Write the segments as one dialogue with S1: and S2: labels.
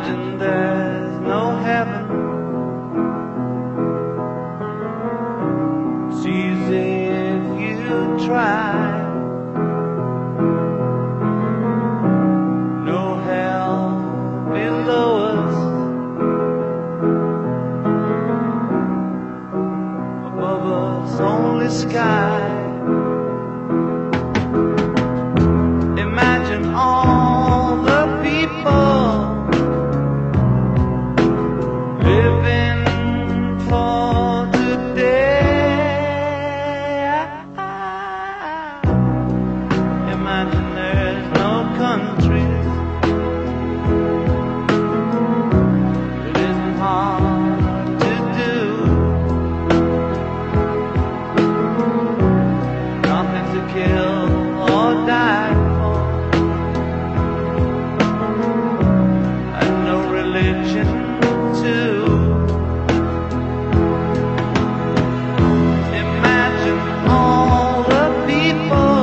S1: Imagine there's no heaven. It's easy if you try. No hell below us, above us only sky. Imagine all the people living for today. Imagine there's no countries. It isn't hard to do. Nothing to kill or die for, and no religion too. Imagine all the people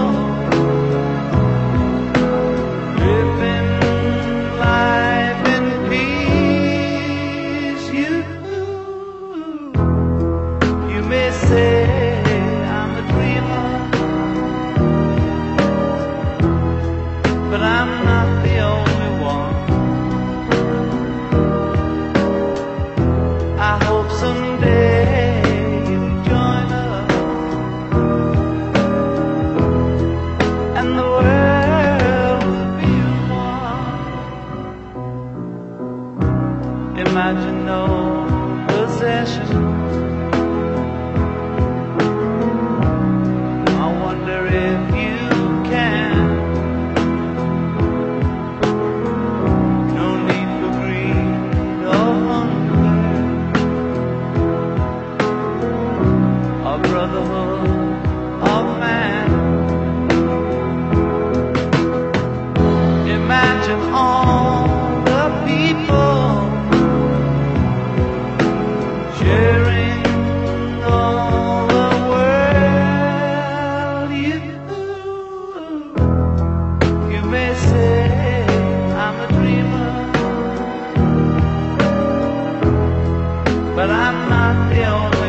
S1: living life in peace. You may say I'm a dreamer, but I'm not the only one. I hope someday you'll join us, and the world will be one. Imagine no possessions. I wonder if you can. No need for greed or hunger, or brotherhood of man. Imagine all the people sharing all the world. You may say I'm a dreamer, but I'm not the only